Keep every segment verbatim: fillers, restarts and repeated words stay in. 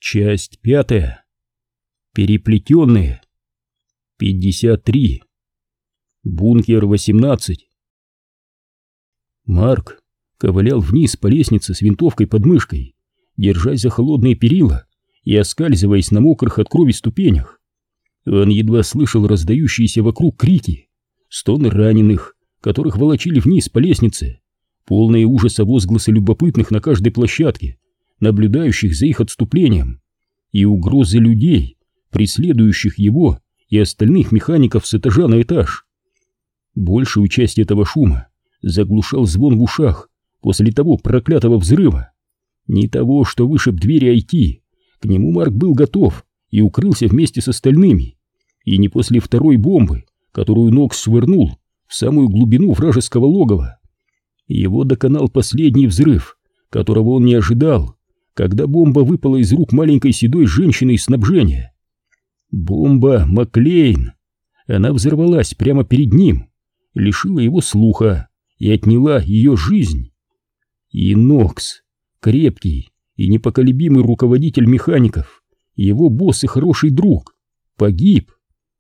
Часть пятая. Переплетенные. пятьдесят три. Бункер восемнадцать. Марк ковылял вниз по лестнице с винтовкой под мышкой, держась за холодные перила и оскальзываясь на мокрых от крови ступенях. Он едва слышал раздающиеся вокруг крики, стоны раненых, которых волочили вниз по лестнице, полные ужаса возгласы любопытных на каждой площадке, наблюдающих за их отступлением, и угрозы людей, преследующих его и остальных механиков с этажа на этаж. Большую часть этого шума заглушал звон в ушах после того проклятого взрыва. Не того, что вышиб двери ай ти, к нему Марк был готов и укрылся вместе с остальными, и не после второй бомбы, которую Нокс швырнул в самую глубину вражеского логова. Его доконал последний взрыв, которого он не ожидал, когда бомба выпала из рук маленькой седой женщины из снабжения. Бомба Маклейн. Она взорвалась прямо перед ним, лишила его слуха и отняла ее жизнь. И Нокс, крепкий и непоколебимый руководитель механиков, его босс и хороший друг, погиб.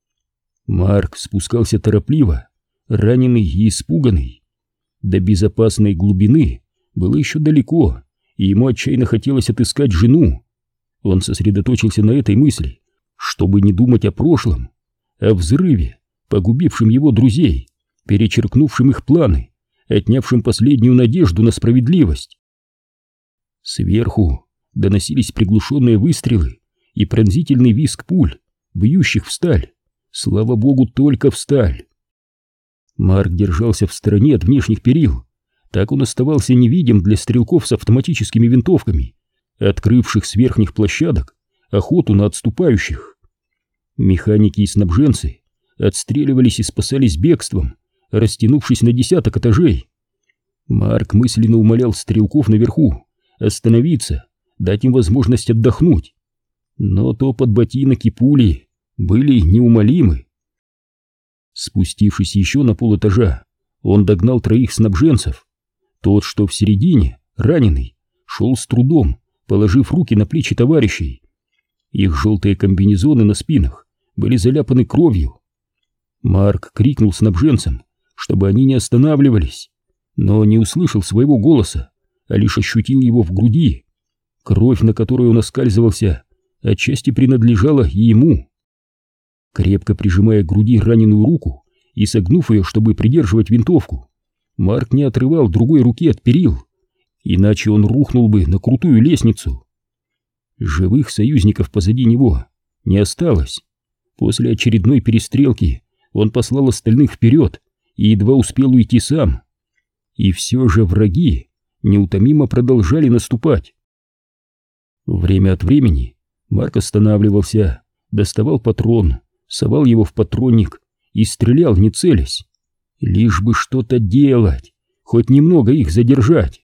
Марк спускался торопливо, раненый и испуганный. До безопасной глубины было еще далеко, и ему отчаянно хотелось отыскать жену. Он сосредоточился на этой мысли, чтобы не думать о прошлом, о взрыве, погубившем его друзей, перечеркнувшем их планы, отнявшем последнюю надежду на справедливость. Сверху доносились приглушенные выстрелы и пронзительный визг пуль, бьющих в сталь. Слава богу, только в сталь. Марк держался в стороне от внешних перил. Так он оставался невидим для стрелков с автоматическими винтовками, открывших с верхних площадок охоту на отступающих. Механики и снабженцы отстреливались и спасались бегством, растянувшись на десяток этажей. Марк мысленно умолял стрелков наверху остановиться, дать им возможность отдохнуть. Но топот ботинок и пули были неумолимы. Спустившись еще на полэтажа, он догнал троих снабженцев. Тот, что в середине, раненый, шел с трудом, положив руки на плечи товарищей. Их желтые комбинезоны на спинах были заляпаны кровью. Марк крикнул снабженцам, чтобы они не останавливались, но не услышал своего голоса, а лишь ощутил его в груди. Кровь, на которую он оскальзывался, отчасти принадлежала и ему. Крепко прижимая к груди раненую руку и согнув ее, чтобы придерживать винтовку, Марк не отрывал другой руки от перил, иначе он рухнул бы на крутую лестницу. Живых союзников позади него не осталось. После очередной перестрелки он послал остальных вперед и едва успел уйти сам. И все же враги неутомимо продолжали наступать. Время от времени Марк останавливался, доставал патрон, совал его в патронник и стрелял, не целясь. Лишь бы что-то делать, хоть немного их задержать.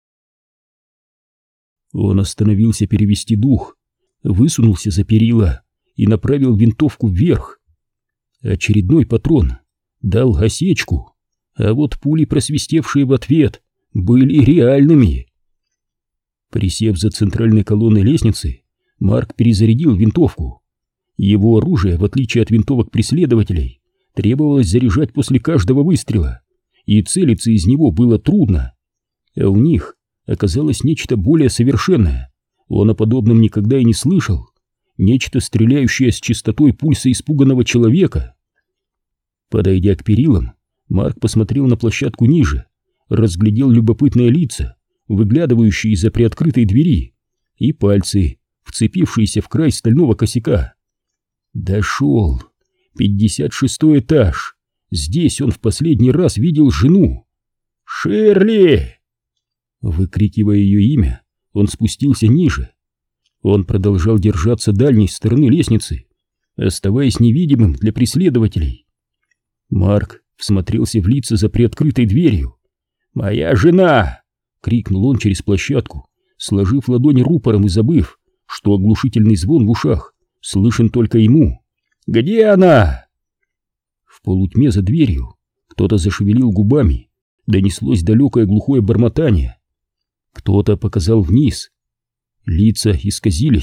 Он остановился перевести дух, высунулся за перила и направил винтовку вверх. Очередной патрон дал осечку, а вот пули, просвистевшие в ответ, были реальными. Присев за центральной колонной лестницы, Марк перезарядил винтовку. Его оружие, в отличие от винтовок преследователей, требовалось заряжать после каждого выстрела, и целиться из него было трудно. А у них оказалось нечто более совершенное. Он о подобном никогда и не слышал. Нечто, стреляющее с частотой пульса испуганного человека. Подойдя к перилам, Марк посмотрел на площадку ниже, разглядел любопытные лица, выглядывающие из-за приоткрытой двери, и пальцы, вцепившиеся в край стального косяка. Дошел. пятьдесят шестой этаж. Здесь он в последний раз видел жену. «Ширли!» Выкрикивая ее имя, он спустился ниже. Он продолжал держаться дальней стороны лестницы, оставаясь невидимым для преследователей. Марк всмотрелся в лица за приоткрытой дверью. «Моя жена!» — крикнул он через площадку, сложив ладони рупором и забыв, что оглушительный звон в ушах слышен только ему. «Где она?» В полутьме за дверью кто-то зашевелил губами, донеслось далекое глухое бормотание. Кто-то показал вниз. Лица исказились,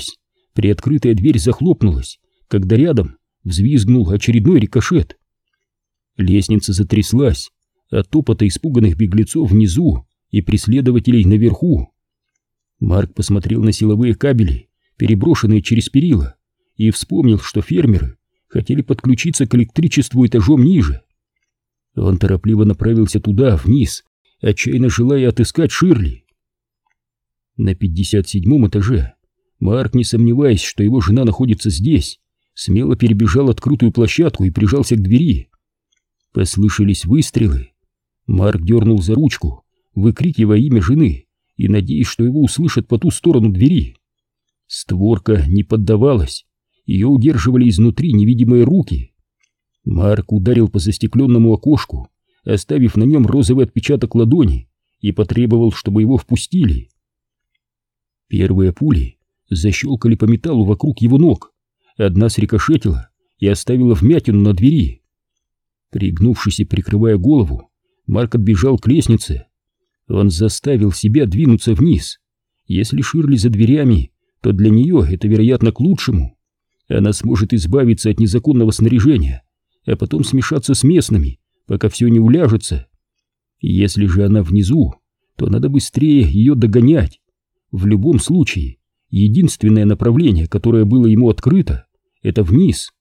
Приоткрытая дверь захлопнулась, когда рядом взвизгнул очередной рикошет. Лестница затряслась от топота испуганных беглецов внизу и преследователей наверху. Марк посмотрел на силовые кабели, переброшенные через перила, и вспомнил, что фермеры хотели подключиться к электричеству этажом ниже. Он торопливо направился туда, вниз, отчаянно желая отыскать Ширли. На пятьдесят седьмом этаже Марк, не сомневаясь, что его жена находится здесь, смело перебежал открытую площадку и прижался к двери. Послышались выстрелы. Марк дернул за ручку, выкрикивая имя жены и надеясь, что его услышат по ту сторону двери. Створка не поддавалась, ее удерживали изнутри невидимые руки. Марк ударил по застекленному окошку, оставив на нем розовый отпечаток ладони, и потребовал, чтобы его впустили. Первые пули защелкали по металлу вокруг его ног, одна срикошетила и оставила вмятину на двери. Пригнувшись и прикрывая голову, Марк отбежал к лестнице. Он заставил себя двинуться вниз. Если Ширли за дверями, то для нее это, вероятно, к лучшему. Она сможет избавиться от незаконного снаряжения, а потом смешаться с местными, пока все не уляжется. Если же она внизу, то надо быстрее ее догонять. В любом случае, единственное направление, которое было ему открыто, это вниз.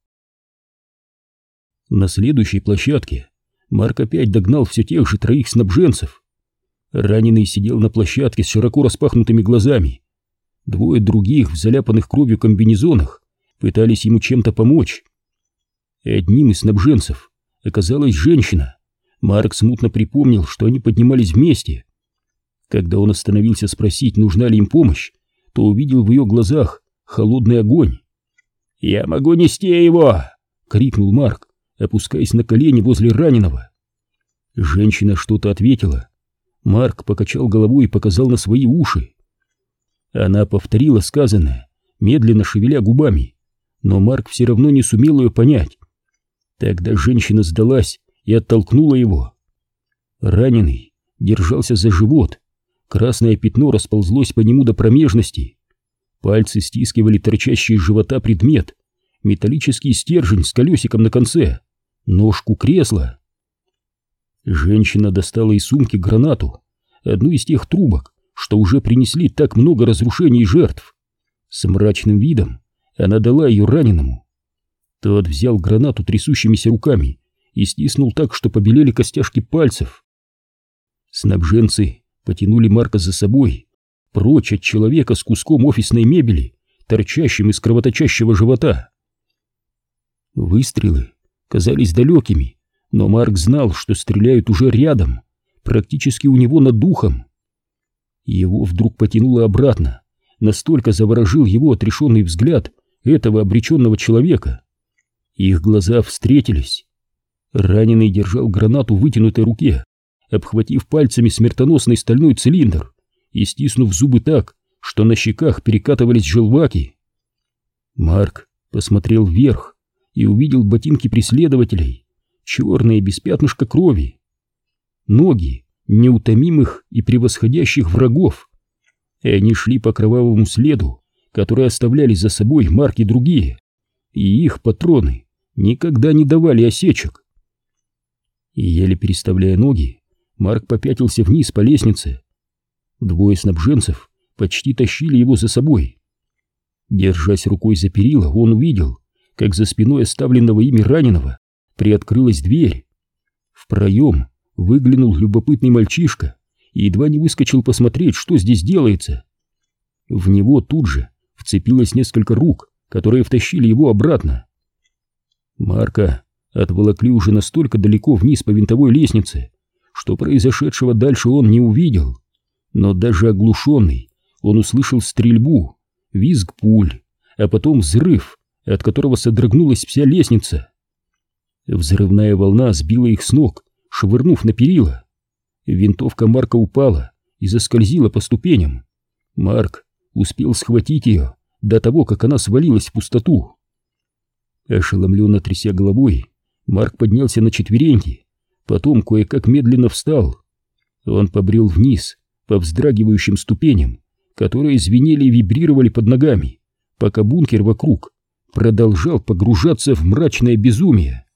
На следующей площадке Марк опять догнал все тех же троих снабженцев. Раненый сидел на площадке с широко распахнутыми глазами. Двое других в заляпанных кровью комбинезонах пытались ему чем-то помочь. Одним из снабженцев оказалась женщина. Марк смутно припомнил, что они поднимались вместе. Когда он остановился спросить, нужна ли им помощь, то увидел в ее глазах холодный огонь. «Я могу нести его!» — крикнул Марк, опускаясь на колени возле раненого. Женщина что-то ответила. Марк покачал головой и показал на свои уши. Она повторила сказанное, медленно шевеля губами, но Марк все равно не сумел ее понять. Тогда женщина сдалась и оттолкнула его. Раненый держался за живот. Красное пятно расползлось по нему до промежности. Пальцы стискивали торчащий из живота предмет, металлический стержень с колесиком на конце, ножку кресла. Женщина достала из сумки гранату, одну из тех трубок, что уже принесли так много разрушений и жертв. С мрачным видом она дала ее раненому. Тот взял гранату трясущимися руками и стиснул так, что побелели костяшки пальцев. Снабженцы потянули Марка за собой, прочь от человека с куском офисной мебели, торчащим из кровоточащего живота. Выстрелы казались далекими, но Марк знал, что стреляют уже рядом, практически у него над духом. Его вдруг потянуло обратно, настолько заворожил его отрешенный взгляд этого обреченного человека. Их глаза встретились. Раненый держал гранату в вытянутой руке, обхватив пальцами смертоносный стальной цилиндр и стиснув зубы так, что на щеках перекатывались желваки. Марк посмотрел вверх и увидел ботинки преследователей, черные без пятнышка крови. Ноги неутомимых и превосходящих врагов. И они шли по кровавому следу, который оставляли за собой Марк и другие, и их патроны никогда не давали осечек. И еле переставляя ноги, Марк попятился вниз по лестнице. Двое снабженцев почти тащили его за собой. Держась рукой за перила, он увидел, как за спиной оставленного ими раненого приоткрылась дверь. В проем выглянул любопытный мальчишка и едва не выскочил посмотреть, что здесь делается. В него тут же вцепилось несколько рук, которые втащили его обратно. Марка отволокли уже настолько далеко вниз по винтовой лестнице, что произошедшего дальше он не увидел. Но даже оглушенный, он услышал стрельбу, визг пуль, а потом взрыв, от которого содрогнулась вся лестница. Взрывная волна сбила их с ног, швырнув на перила. Винтовка Марка упала и заскользила по ступеням. Марк успел схватить ее до того, как она свалилась в пустоту. Ошеломленно тряся головой, Марк поднялся на четвереньки, потом кое-как медленно встал. Он побрел вниз по вздрагивающим ступеням, которые звенели и вибрировали под ногами, пока бункер вокруг продолжал погружаться в мрачное безумие.